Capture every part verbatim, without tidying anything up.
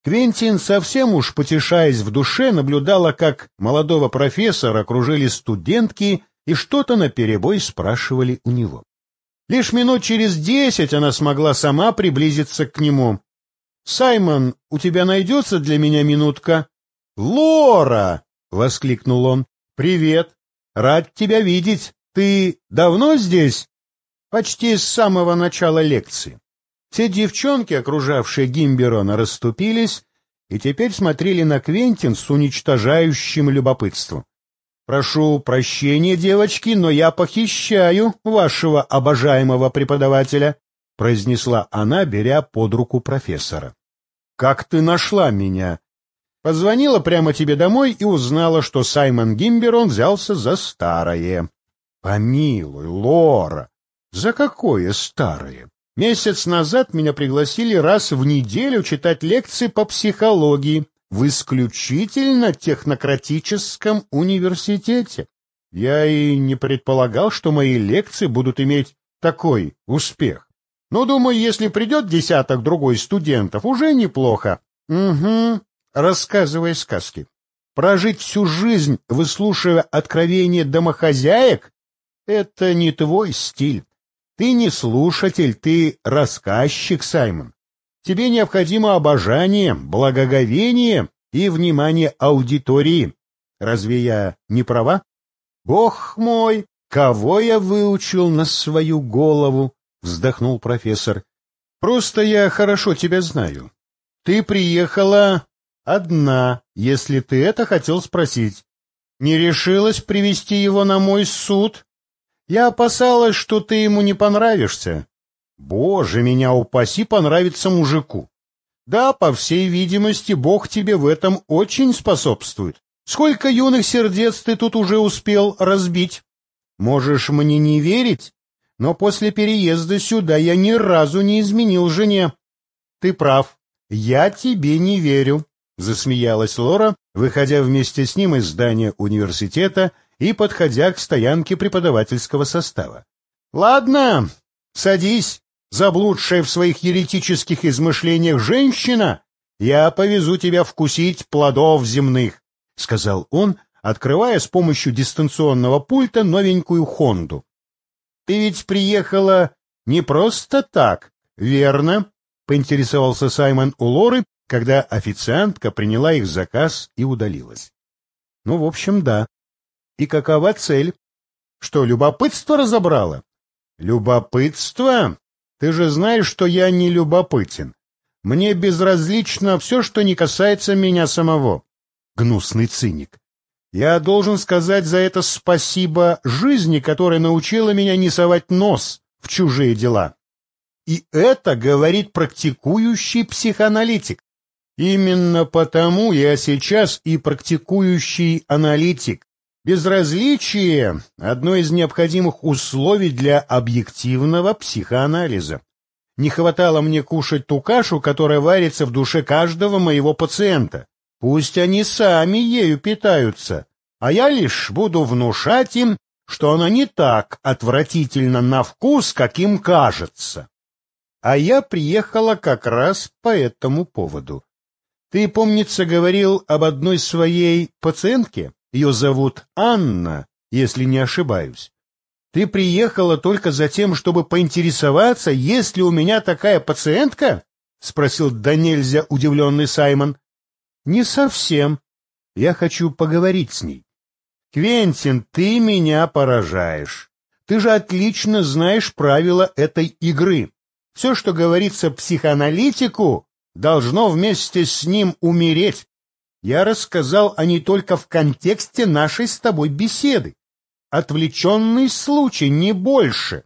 Квентин, совсем уж потешаясь в душе, наблюдала, как молодого профессора окружили студентки и что-то наперебой спрашивали у него. Лишь минут через десять она смогла сама приблизиться к нему. — Саймон, у тебя найдется для меня минутка? — Лора! — воскликнул он. — Привет! Рад тебя видеть. Ты давно здесь? — Почти с самого начала лекции. Все девчонки, окружавшие Гимберона, расступились и теперь смотрели на Квентин с уничтожающим любопытством. «Прошу прощения, девочки, но я похищаю вашего обожаемого преподавателя», — произнесла она, беря под руку профессора. «Как ты нашла меня?» «Позвонила прямо тебе домой и узнала, что Саймон Гимберон взялся за старое». «Помилуй, Лора, за какое старое? Месяц назад меня пригласили раз в неделю читать лекции по психологии в исключительно технократическом университете. Я и не предполагал, что мои лекции будут иметь такой успех. Но, думаю, если придет десяток другой студентов, уже неплохо. Угу, рассказывай сказки. Прожить всю жизнь, выслушивая откровения домохозяек, это не твой стиль. Ты не слушатель, ты рассказчик, Саймон. Тебе необходимо обожание, благоговение и внимание аудитории. Разве я не права? Бог мой, кого я выучил на свою голову, вздохнул профессор. Просто я хорошо тебя знаю. Ты приехала одна, если ты это хотел спросить. Не решилась привести его на мой суд? Я опасалась, что ты ему не понравишься. Боже, меня упаси понравиться мужику. Да, по всей видимости, Бог тебе в этом очень способствует. Сколько юных сердец ты тут уже успел разбить? Можешь мне не верить, но после переезда сюда я ни разу не изменил жене. Ты прав, я тебе не верю, — засмеялась Лора, выходя вместе с ним из здания университета и подходя к стоянке преподавательского состава. — Ладно, садись, заблудшая в своих еретических измышлениях женщина, я повезу тебя вкусить плодов земных, — сказал он, открывая с помощью дистанционного пульта новенькую Хонду. — Ты ведь приехала не просто так, верно? — поинтересовался Саймон у Лоры, когда официантка приняла их заказ и удалилась. — Ну, в общем, да. И какова цель? Что, любопытство разобрало? Любопытство? Ты же знаешь, что я не любопытен. Мне безразлично все, что не касается меня самого. Гнусный циник. Я должен сказать за это спасибо жизни, которая научила меня не совать нос в чужие дела. И это говорит практикующий психоаналитик. Именно потому я сейчас и практикующий аналитик. Безразличие – одно из необходимых условий для объективного психоанализа. Не хватало мне кушать ту кашу, которая варится в душе каждого моего пациента. Пусть они сами ею питаются, а я лишь буду внушать им, что она не так отвратительна на вкус, как им кажется. А я приехала как раз по этому поводу. Ты, помнится, говорил об одной своей пациентке? Ее зовут Анна, если не ошибаюсь. Ты приехала только за тем, чтобы поинтересоваться, есть ли у меня такая пациентка? — спросил да нельзя удивленный Саймон. — Не совсем. Я хочу поговорить с ней. — Квентин, ты меня поражаешь. Ты же отлично знаешь правила этой игры. Все, что говорится психоаналитику, должно вместе с ним умереть. Я рассказал о ней только в контексте нашей с тобой беседы. Отвлеченный случай, не больше.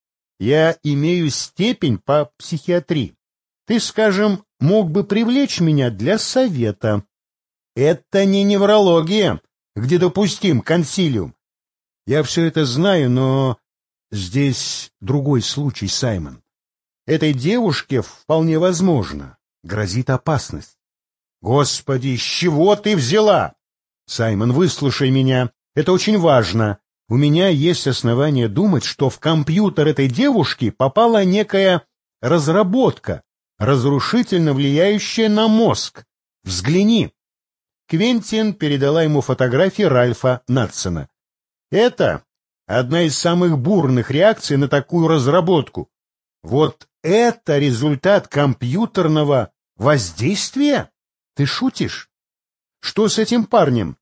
Я имею степень по психиатрии. Ты, скажем, мог бы привлечь меня для совета. Это не неврология, где допустим консилиум. Я все это знаю, но здесь другой случай, Саймон. Этой девушке вполне возможно грозит опасность. Господи, с чего ты взяла? Саймон, выслушай меня. Это очень важно. У меня есть основания думать, что в компьютер этой девушки попала некая разработка, разрушительно влияющее на мозг. Взгляни. Квентин передала ему фотографии Ральфа Надсона. Это одна из самых бурных реакций на такую разработку. Вот это результат компьютерного воздействия? Ты шутишь? Что с этим парнем?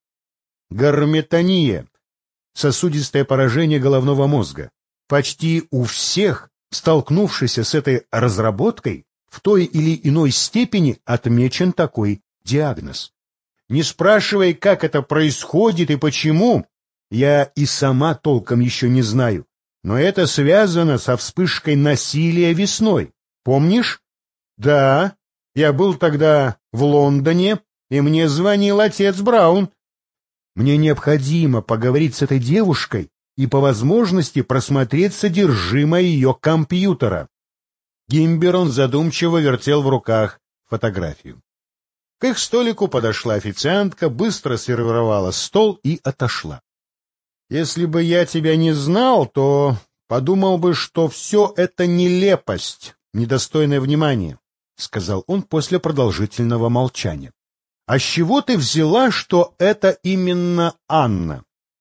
Гарметония. Сосудистое поражение головного мозга. Почти у всех, столкнувшихся с этой разработкой, в той или иной степени отмечен такой диагноз. Не спрашивай, как это происходит и почему, я и сама толком еще не знаю, но это связано со вспышкой насилия весной. Помнишь? Да, я был тогда в Лондоне, и мне звонил отец Браун. Мне необходимо поговорить с этой девушкой и по возможности просмотреть содержимое ее компьютера. Гимберон задумчиво вертел в руках фотографию. К их столику подошла официантка, быстро сервировала стол и отошла. «Если бы я тебя не знал, то подумал бы, что все это нелепость, недостойное внимания», — сказал он после продолжительного молчания. «А с чего ты взяла, что это именно Анна?»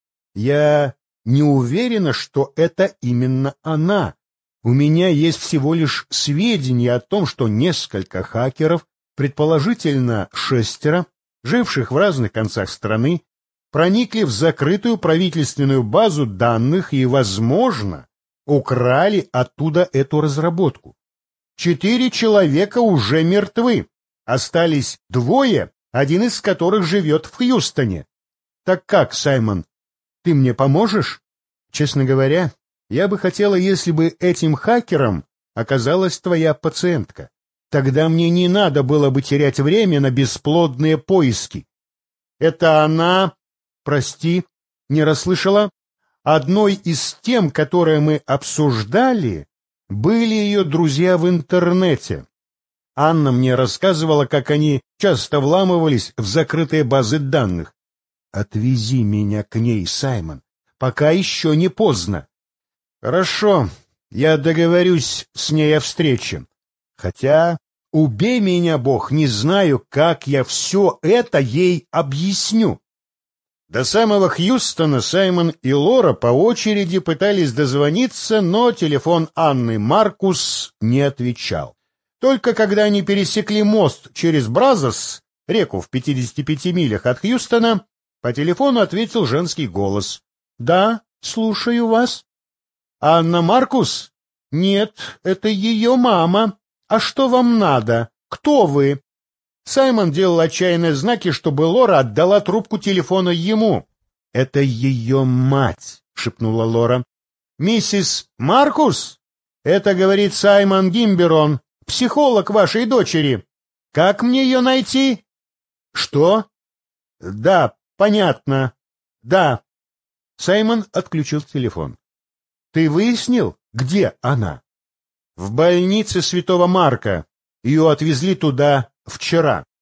«Я не уверена, что это именно она. У меня есть всего лишь сведения о том, что несколько хакеров, предположительно шестеро, живших в разных концах страны, проникли в закрытую правительственную базу данных и, возможно, украли оттуда эту разработку. Четыре человека уже мертвы, остались двое, один из которых живет в Хьюстоне. Так как, Саймон, ты мне поможешь? Честно говоря, я бы хотела, если бы этим хакером оказалась твоя пациентка. Тогда мне не надо было бы терять время на бесплодные поиски. Это она, прости, не расслышала, одной из тем, которые мы обсуждали, были ее друзья в интернете. Анна мне рассказывала, как они часто вламывались в закрытые базы данных. Отвези меня к ней, Саймон, пока еще не поздно. Хорошо, я договорюсь с ней о встрече. Хотя, убей меня, Бог, не знаю, как я все это ей объясню. До самого Хьюстона Саймон и Лора по очереди пытались дозвониться, но телефон Анны Маркус не отвечал. Только когда они пересекли мост через Бразос, реку в пятидесяти пяти милях от Хьюстона, по телефону ответил женский голос. «Да, слушаю вас». «Анна Маркус?» «Нет, это ее мама. А что вам надо? Кто вы?» Саймон делал отчаянные знаки, чтобы Лора отдала трубку телефона ему. «Это ее мать», — шепнула Лора. «Миссис Маркус? Это, говорит Саймон Гимберон, психолог вашей дочери. Как мне ее найти?» «Что?» «Да, понятно. Да». Саймон отключил телефон. «Ты выяснил, где она?» «В больнице Святого Марка. Ее отвезли туда вчера».